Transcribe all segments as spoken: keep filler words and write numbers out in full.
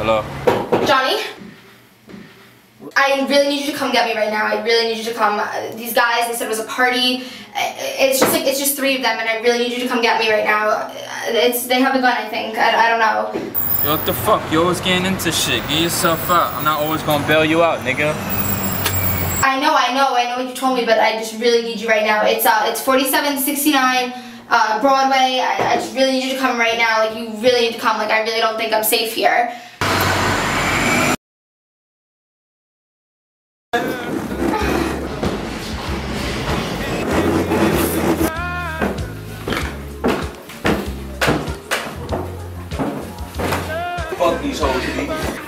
Hello? Johnny? I really need you to come get me right now. I really need you to come. Uh, these guys, they said it was a party. Uh, It's just like, it's just three of them, and I really need you to come get me right now. Uh, It's, they have a gun, I think. I, I don't know. Yo, what the fuck? You always getting into shit. Get yourself out. I'm not always gonna bail you out, nigga. I know, I know, I know what you told me, but I just really need you right now. It's uh, it's forty-seven sixty-nine uh, Broadway. I, I just really need you to come right now. Like, you really need to come. Like, I really don't think I'm safe here. Fuck these hoes, B.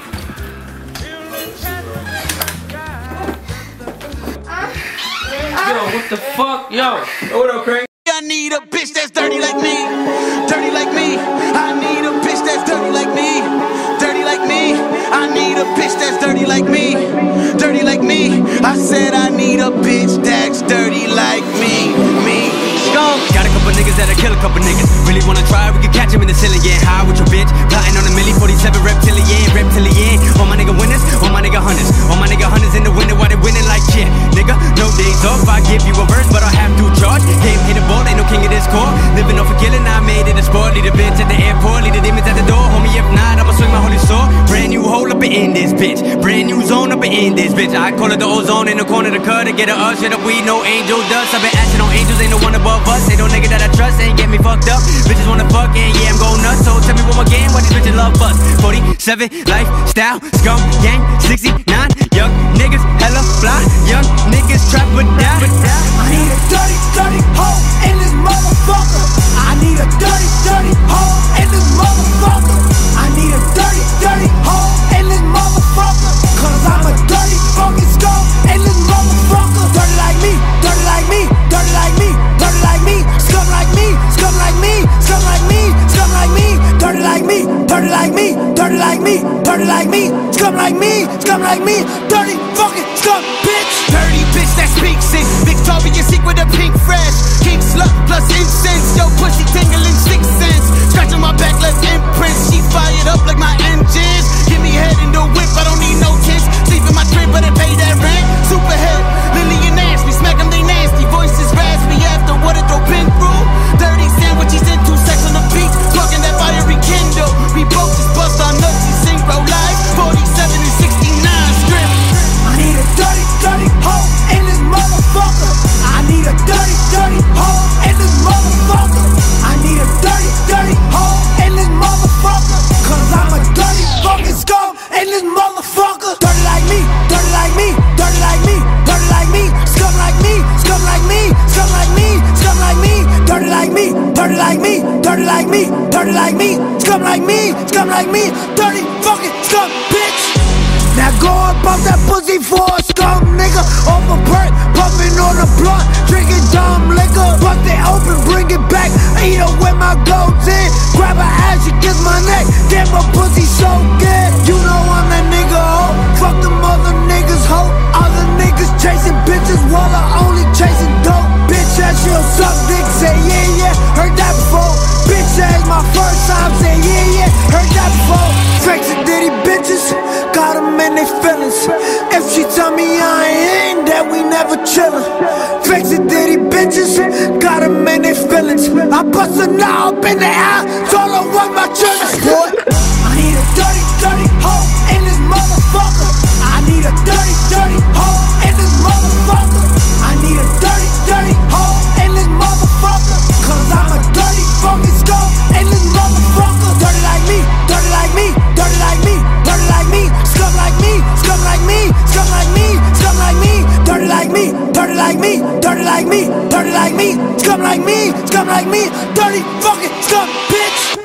Yo, what the fuck? Yo. What up, Craig? I need a bitch that's dirty like me, dirty like me. I need a bitch that's dirty like me, dirty like me. I need a bitch that's dirty like me, dirty like me. I said I need a bitch that's dirty like me, me. Scum. Got a couple niggas that'll kill a couple niggas. Really wanna try? We can catch him in the ceiling. Yeah, high with your bitch. Plotting on a milli, forty-seven reptilian, reptilian. All my nigga winners, all my nigga hunters, all my nigga hunters in the winter while they winning like yeah, nigga. No days off. I give you a verse, but I have to charge. Game hit a ball, ain't no king of this core. Living off a killing, I made it a sport. Lead a bitch at the airport, lead the demons at the door. Homie, if not, I'ma swing my holy sword. Brand new hole up and in this bitch. Brand new zone up and in this bitch. I call it the ozone in the corner of the cut to get a us. Shit up, we no angel dust. I've been asking on angels, ain't no one above us. Ain't no nigga that I trust, ain't get me fucked up. Bitches wanna fuck, and yeah, I'm going nuts. So tell me one more game, why these bitches love us? forty-seven, lifestyle, scum, gang, sixty-nine. Young niggas, hella fly. Young niggas trap or die. I need a dirty, dirty hoe in this motherfucker. I need a dirty, dirty hoe in this motherfucker. I need a dirty, dirty hoe in this motherfucker. Cause I'm a dirty fucking skull in this motherfucker. Dirty like me, dirty like me, dirty like me, dirty like me. Scum like me, scum like me, scum like me, scum like me. Dirty like me, dirty like me, dirty like me, dirty like me. Scum like me, scum like me. Dirty fucking scum, bitch. Dirty bitch that speaks it. Victoria's Secret of pink fresh. King slut plus incense. Yo pussy tingling six cents. Scratching my back left imprint. She fired up like my engines. Give me head in the whip, I don't need no tents. Sleep in my crib, but I pay that rent. Superhead, Lily and Nasty. Smack them, they nasty. Voices raspy after what it throw pin through. Dirty sandwiches and two sex on the beach. Talking that fiery Kindle. We both just bust our nuts and sing bro live. forty-seven and sixty-nine strip. I need a dirty, dirty hoe in this motherfucker. I need a dirty, dirty hoe in this motherfucker. I need a dirty, dirty hoe in this motherfucker. Cause I'm a dirty fucking scum in this motherfucker. Dirty like me, dirty like me, dirty like me, dirty like me. Scum like me, scum like me, scum like me, scum like me. Dirty like me, dirty like me, dirty like me, dirty like me. Scum like me, scum like me. Dirty fucking scum, bitch. Now go and bump that pussy for a scum nigga. Off a perk, puffin' on a blunt, drinking dumb liquor. Bust it open, bring it back, eat her with my gold in. Grab her ass, she kiss my neck, damn my pussy so good. You know I'm that nigga, ho. Fuck them other niggas, ho. Other niggas chasing bitches while I only chasing dope. Bitch ass, she'll suck dick, say yeah, yeah, heard that before. Bitch ass, my first time, say yeah, yeah, heard that before. Fakes and ditty bitches, got them in they feelings. If she tell me I ain't, that we never chillin'. Fakes and ditty bitches, got them in they feelings. I bust a knob in the eye, told her what my children's boy. I need a dirty, dirty hoe in this motherfucker. I need a dirty, dirty hoe in this motherfucker. I need a dirty, dirty hoe in this motherfucker. Cause I'm a dirty fucking skull in this motherfucker. Dirty like me, dirty like me, dirty like me, dirty like me. Scum like me, scum like me, scum like me, scum like me. Dirty like me, dirty like me, dirty like me, dirty like me. Scum like me, scum like me. Dirty fucking scum, bitch.